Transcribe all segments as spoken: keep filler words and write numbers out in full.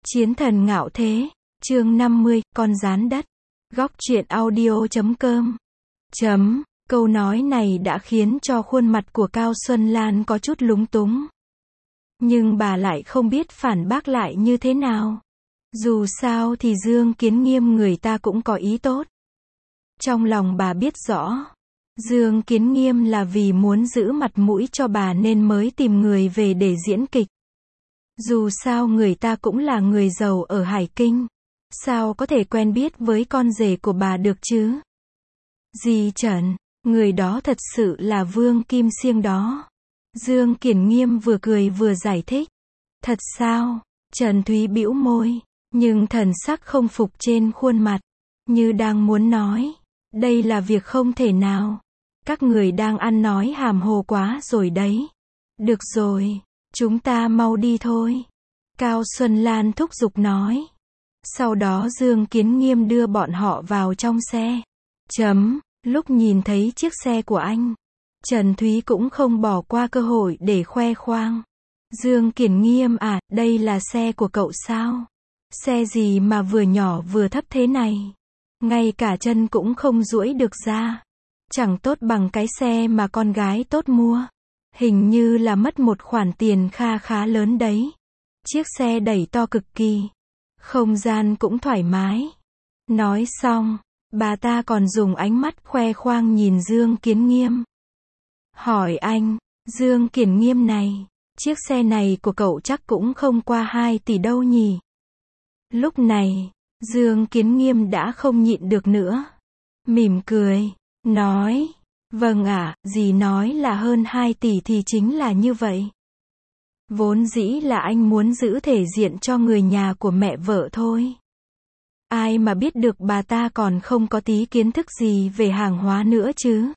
Chiến thần ngạo thế, chương năm mươi, con gián đất. Góc truyện audio chấm com. Chấm, câu nói này đã khiến cho khuôn mặt của Cao Xuân Lan có chút lúng túng. Nhưng bà lại không biết phản bác lại như thế nào. Dù sao thì Dương Kiến Nghiêm người ta cũng có ý tốt. Trong lòng bà biết rõ, Dương Kiến Nghiêm là vì muốn giữ mặt mũi cho bà nên mới tìm người về để diễn kịch. Dù sao người ta cũng là người giàu ở Hải Kinh. Sao có thể quen biết với con rể của bà được chứ? Dì Trần, người đó thật sự là Vương Kim Siêng đó. Dương Kiến Nghiêm vừa cười vừa giải thích. Thật sao? Trần Thúy bĩu môi, nhưng thần sắc không phục trên khuôn mặt, như đang muốn nói, đây là việc không thể nào. Các người đang ăn nói hàm hồ quá rồi đấy. Được rồi, chúng ta mau đi thôi. Cao Xuân Lan thúc giục nói. Sau đó Dương Kiến Nghiêm đưa bọn họ vào trong xe. Chấm, lúc nhìn thấy chiếc xe của anh, Trần Thúy cũng không bỏ qua cơ hội để khoe khoang. Dương Kiến Nghiêm à, đây là xe của cậu sao? Xe gì mà vừa nhỏ vừa thấp thế này? Ngay cả chân cũng không duỗi được ra. Chẳng tốt bằng cái xe mà con gái tốt mua. Hình như là mất một khoản tiền kha khá lớn đấy. Chiếc xe đẩy to cực kỳ. Không gian cũng thoải mái. Nói xong, bà ta còn dùng ánh mắt khoe khoang nhìn Dương Kiến Nghiêm. Hỏi anh, Dương Kiến Nghiêm này, chiếc xe này của cậu chắc cũng không qua hai tỷ đâu nhỉ? Lúc này, Dương Kiến Nghiêm đã không nhịn được nữa. Mỉm cười, nói, vâng ạ, dì nói là hơn hai tỷ thì chính là như vậy. Vốn dĩ là anh muốn giữ thể diện cho người nhà của mẹ vợ thôi. Ai mà biết được bà ta còn không có tí kiến thức gì về hàng hóa nữa chứ.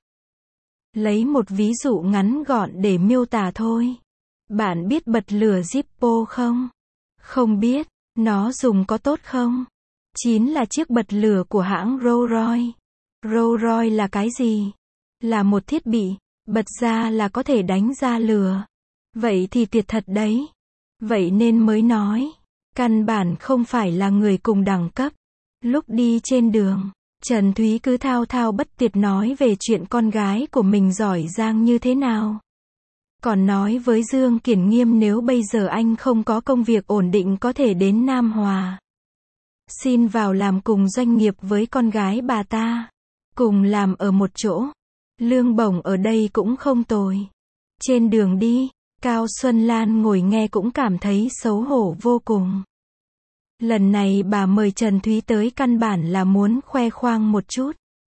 Lấy một ví dụ ngắn gọn để miêu tả thôi. Bạn biết bật lửa Zippo không? Không biết, nó dùng có tốt không? Chính là chiếc bật lửa của hãng Rolls-Royce. Rolls-Royce là cái gì? Là một thiết bị, bật ra là có thể đánh ra lửa. Vậy thì tuyệt thật đấy. Vậy nên mới nói, căn bản không phải là người cùng đẳng cấp. Lúc đi trên đường, Trần Thúy cứ thao thao bất tuyệt nói về chuyện con gái của mình giỏi giang như thế nào. Còn nói với Dương Kiến Nghiêm nếu bây giờ anh không có công việc ổn định có thể đến Nam Hòa. Xin vào làm cùng doanh nghiệp với con gái bà ta. Cùng làm ở một chỗ. Lương bổng ở đây cũng không tồi. Trên đường đi, Cao Xuân Lan ngồi nghe cũng cảm thấy xấu hổ vô cùng. Lần này bà mời Trần Thúy tới căn bản là muốn khoe khoang một chút.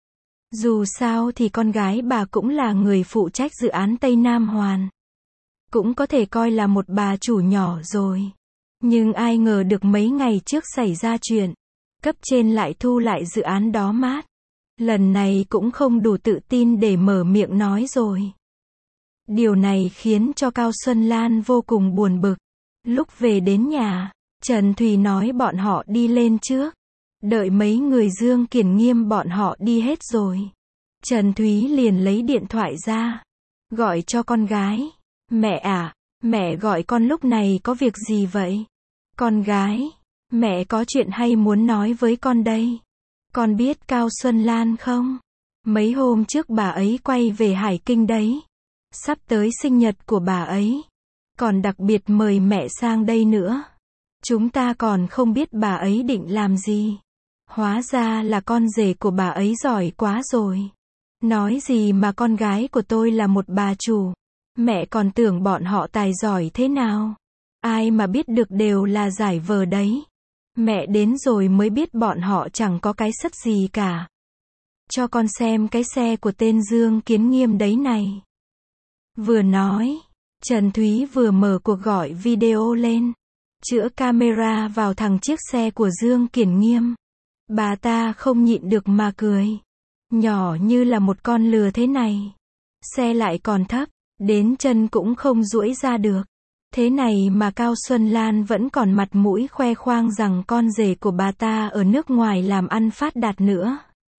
Dù sao thì con gái bà cũng là người phụ trách dự án Tây Nam Hoàn. Cũng có thể coi là một bà chủ nhỏ rồi. Nhưng ai ngờ được mấy ngày trước xảy ra chuyện. Cấp trên lại thu lại dự án đó mát. Lần này cũng không đủ tự tin để mở miệng nói rồi. Điều này khiến cho Cao Xuân Lan vô cùng buồn bực. Lúc về đến nhà, Trần Thúy nói bọn họ đi lên trước. Đợi mấy người Dương Kiến Nghiêm bọn họ đi hết rồi. Trần Thúy liền lấy điện thoại ra. Gọi cho con gái. Mẹ à, mẹ gọi con lúc này có việc gì vậy? Con gái, mẹ có chuyện hay muốn nói với con đây. Con biết Cao Xuân Lan không? Mấy hôm trước bà ấy quay về Hải Kinh đấy. Sắp tới sinh nhật của bà ấy. Còn đặc biệt mời mẹ sang đây nữa. Chúng ta còn không biết bà ấy định làm gì. Hóa ra là con rể của bà ấy giỏi quá rồi. Nói gì mà con gái của tôi là một bà chủ. Mẹ còn tưởng bọn họ tài giỏi thế nào. Ai mà biết được đều là giải vờ đấy. Mẹ đến rồi mới biết bọn họ chẳng có cái sất gì cả. Cho con xem cái xe của tên Dương Kiến Nghiêm đấy này. Vừa nói, Trần Thúy vừa mở cuộc gọi video lên. Chữa camera vào thằng chiếc xe của Dương Kiến Nghiêm. Bà ta không nhịn được mà cười. Nhỏ như là một con lừa thế này. Xe lại còn thấp, đến chân cũng không duỗi ra được. Thế này mà Cao Xuân Lan vẫn còn mặt mũi khoe khoang rằng con rể của bà ta ở nước ngoài làm ăn phát đạt nữa.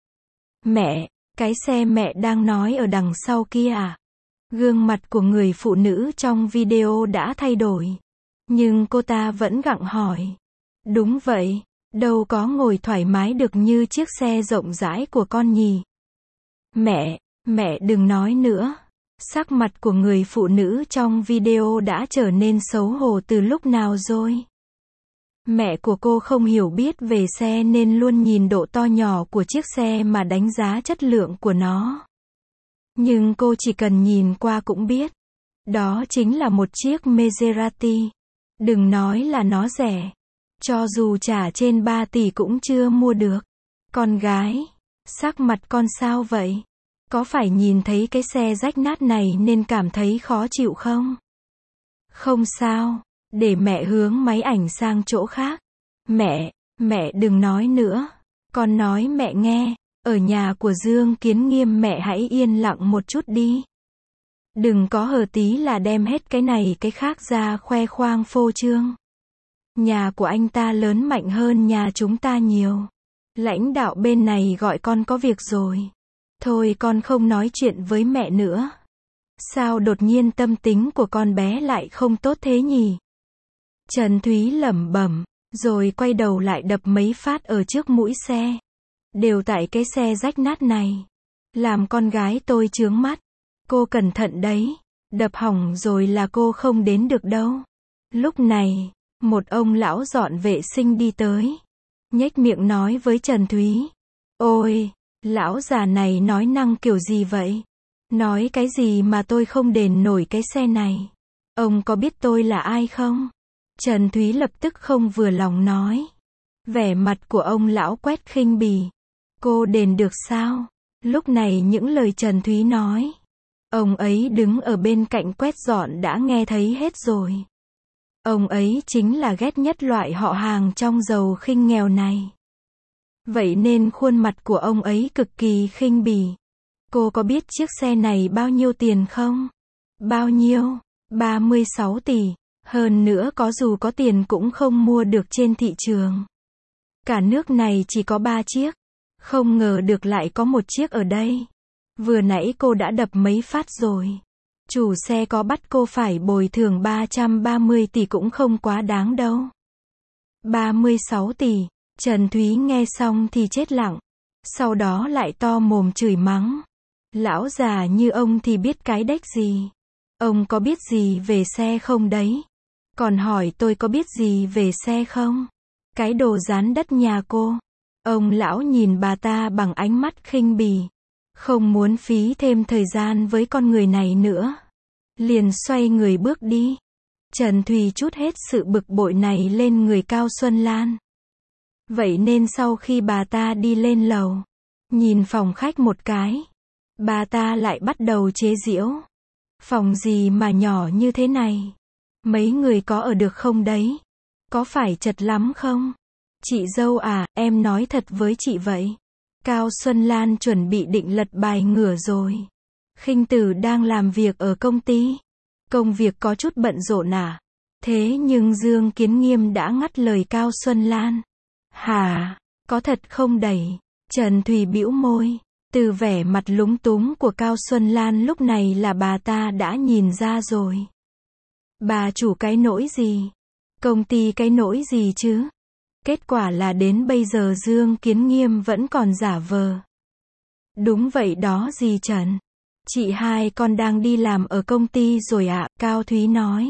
Mẹ, cái xe mẹ đang nói ở đằng sau kia à? Gương mặt của người phụ nữ trong video đã thay đổi. Nhưng cô ta vẫn gặng hỏi. Đúng vậy, đâu có ngồi thoải mái được như chiếc xe rộng rãi của con nhỉ. Mẹ, mẹ đừng nói nữa. Sắc mặt của người phụ nữ trong video đã trở nên xấu hổ từ lúc nào rồi? Mẹ của cô không hiểu biết về xe nên luôn nhìn độ to nhỏ của chiếc xe mà đánh giá chất lượng của nó. Nhưng cô chỉ cần nhìn qua cũng biết. Đó chính là một chiếc Maserati. Đừng nói là nó rẻ. Cho dù trả trên ba tỷ cũng chưa mua được. Con gái, sắc mặt con sao vậy? Có phải nhìn thấy cái xe rách nát này nên cảm thấy khó chịu không? Không sao, để mẹ hướng máy ảnh sang chỗ khác. Mẹ, mẹ đừng nói nữa. Con nói mẹ nghe, ở nhà của Dương Kiến Nghiêm mẹ hãy yên lặng một chút đi. Đừng có hờ tí là đem hết cái này cái khác ra khoe khoang phô trương. Nhà của anh ta lớn mạnh hơn nhà chúng ta nhiều. Lãnh đạo bên này gọi con có việc rồi. Thôi con không nói chuyện với mẹ nữa. Sao đột nhiên tâm tính của con bé lại không tốt thế nhỉ? Trần Thúy lẩm bẩm, rồi quay đầu lại đập mấy phát ở trước mũi xe. Đều tại cái xe rách nát này. Làm con gái tôi chướng mắt. Cô cẩn thận đấy. Đập hỏng rồi là cô không đến được đâu. Lúc này, một ông lão dọn vệ sinh đi tới. Nhếch miệng nói với Trần Thúy. Ôi, lão già này nói năng kiểu gì vậy? Nói cái gì mà tôi không đền nổi cái xe này? Ông có biết tôi là ai không? Trần Thúy lập tức không vừa lòng nói. Vẻ mặt của ông lão quét khinh bỉ. Cô đền được sao? Lúc này những lời Trần Thúy nói. Ông ấy đứng ở bên cạnh quét dọn đã nghe thấy hết rồi. Ông ấy chính là ghét nhất loại họ hàng trong giàu khinh nghèo này. Vậy nên khuôn mặt của ông ấy cực kỳ khinh bỉ. Cô có biết chiếc xe này bao nhiêu tiền không? Bao nhiêu? ba mươi sáu tỷ. Hơn nữa có dù có tiền cũng không mua được trên thị trường. Cả nước này chỉ có ba chiếc. Không ngờ được lại có một chiếc ở đây. Vừa nãy cô đã đập mấy phát rồi. Chủ xe có bắt cô phải bồi thường ba trăm ba mươi tỷ cũng không quá đáng đâu. ba mươi sáu tỷ. Trần Thúy nghe xong thì chết lặng. Sau đó lại to mồm chửi mắng. Lão già như ông thì biết cái đếch gì. Ông có biết gì về xe không đấy? Còn hỏi tôi có biết gì về xe không? Cái đồ dán đất nhà cô. Ông lão nhìn bà ta bằng ánh mắt khinh bỉ. Không muốn phí thêm thời gian với con người này nữa. Liền xoay người bước đi. Trần Thùy trút hết sự bực bội này lên người Cao Xuân Lan. Vậy nên sau khi bà ta đi lên lầu, nhìn phòng khách một cái, bà ta lại bắt đầu chế giễu. Phòng gì mà nhỏ như thế này? Mấy người có ở được không đấy? Có phải chật lắm không? Chị dâu à, em nói thật với chị vậy. Cao Xuân Lan chuẩn bị định lật bài ngửa rồi. Khinh Tử đang làm việc ở công ty. Công việc có chút bận rộn à? Thế nhưng Dương Kiến Nghiêm đã ngắt lời Cao Xuân Lan. Hả? Có thật không đẩy? Trần Thùy bĩu môi. Từ vẻ mặt lúng túng của Cao Xuân Lan lúc này là bà ta đã nhìn ra rồi. Bà chủ cái nỗi gì? Công ty cái nỗi gì chứ? Kết quả là đến bây giờ Dương Kiến Nghiêm vẫn còn giả vờ. Đúng vậy đó dì Trần. Chị hai con đang đi làm ở công ty rồi ạ, Cao Thúy nói.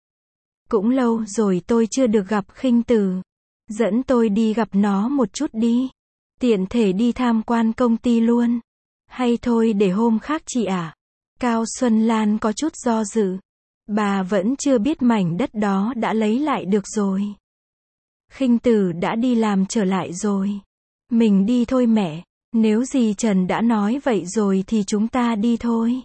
Cũng lâu rồi tôi chưa được gặp Khinh Tử. Dẫn tôi đi gặp nó một chút đi. Tiện thể đi tham quan công ty luôn. Hay thôi để hôm khác chị ạ. Cao Xuân Lan có chút do dự. Bà vẫn chưa biết mảnh đất đó đã lấy lại được rồi. Khinh Tử đã đi làm trở lại rồi. Mình đi thôi mẹ. Nếu dì Trần đã nói vậy rồi thì chúng ta đi thôi.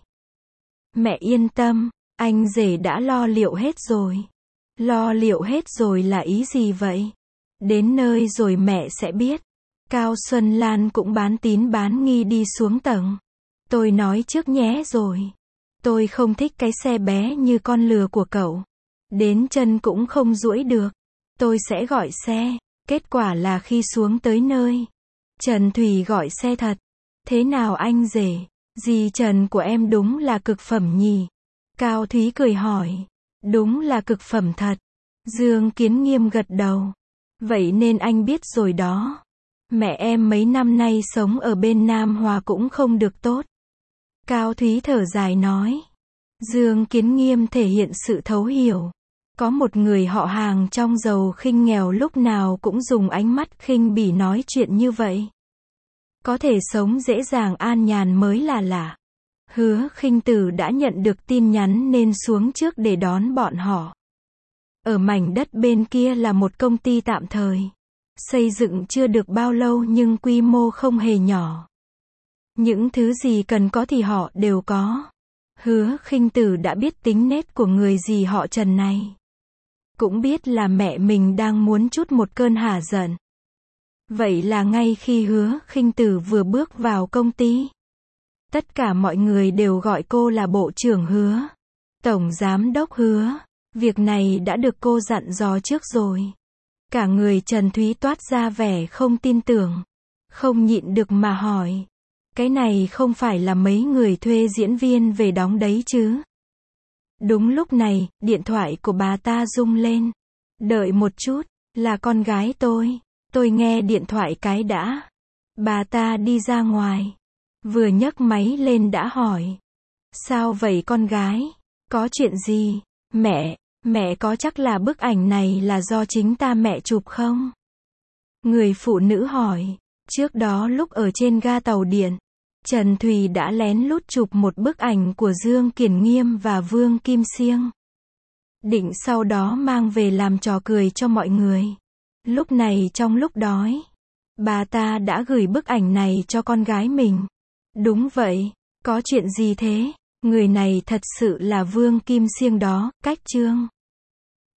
Mẹ yên tâm, anh rể đã lo liệu hết rồi. Lo liệu hết rồi là ý gì vậy? Đến nơi rồi mẹ sẽ biết. Cao Xuân Lan cũng bán tín bán nghi đi xuống tầng. Tôi nói trước nhé rồi. Tôi không thích cái xe bé như con lừa của cậu. Đến chân cũng không duỗi được. Tôi sẽ gọi xe. Kết quả là khi xuống tới nơi, Trần Thùy gọi xe thật. Thế nào anh rể? Dì Trần của em đúng là cực phẩm nhỉ? Cao Thúy cười hỏi. Đúng là cực phẩm thật. Dương Kiến Nghiêm gật đầu. Vậy nên anh biết rồi đó. Mẹ em mấy năm nay sống ở bên Nam Hòa cũng không được tốt. Cao Thúy thở dài nói. Dương Kiến Nghiêm thể hiện sự thấu hiểu. Có một người họ hàng trong giàu khinh nghèo lúc nào cũng dùng ánh mắt khinh bỉ nói chuyện như vậy. Có thể sống dễ dàng an nhàn mới là lạ. Hứa Khinh Tử đã nhận được tin nhắn nên xuống trước để đón bọn họ. Ở mảnh đất bên kia là một công ty tạm thời. Xây dựng chưa được bao lâu nhưng quy mô không hề nhỏ. Những thứ gì cần có thì họ đều có. Hứa Khinh Tử đã biết tính nết của người dì họ Trần này. Cũng biết là mẹ mình đang muốn trút một cơn hả giận. Vậy là ngay khi Hứa Khinh Tử vừa bước vào công ty, tất cả mọi người đều gọi cô là bộ trưởng Hứa, tổng giám đốc Hứa. Việc này đã được cô dặn dò trước rồi. Cả người Trần Thúy toát ra vẻ không tin tưởng, không nhịn được mà hỏi. Cái này không phải là mấy người thuê diễn viên về đóng đấy chứ? Đúng lúc này, điện thoại của bà ta rung lên. Đợi một chút, là con gái tôi. Tôi nghe điện thoại cái đã. Bà ta đi ra ngoài. Vừa nhấc máy lên đã hỏi. Sao vậy con gái? Có chuyện gì? Mẹ, mẹ có chắc là bức ảnh này là do chính ta mẹ chụp không? Người phụ nữ hỏi. Trước đó lúc ở trên ga tàu điện, Trần Thùy đã lén lút chụp một bức ảnh của Dương Kiển Nghiêm và Vương Kim Siêng. Định sau đó mang về làm trò cười cho mọi người. Lúc này trong lúc đói, bà ta đã gửi bức ảnh này cho con gái mình. Đúng vậy, có chuyện gì thế? Người này thật sự là Vương Kim Siêng đó, Cách Trương.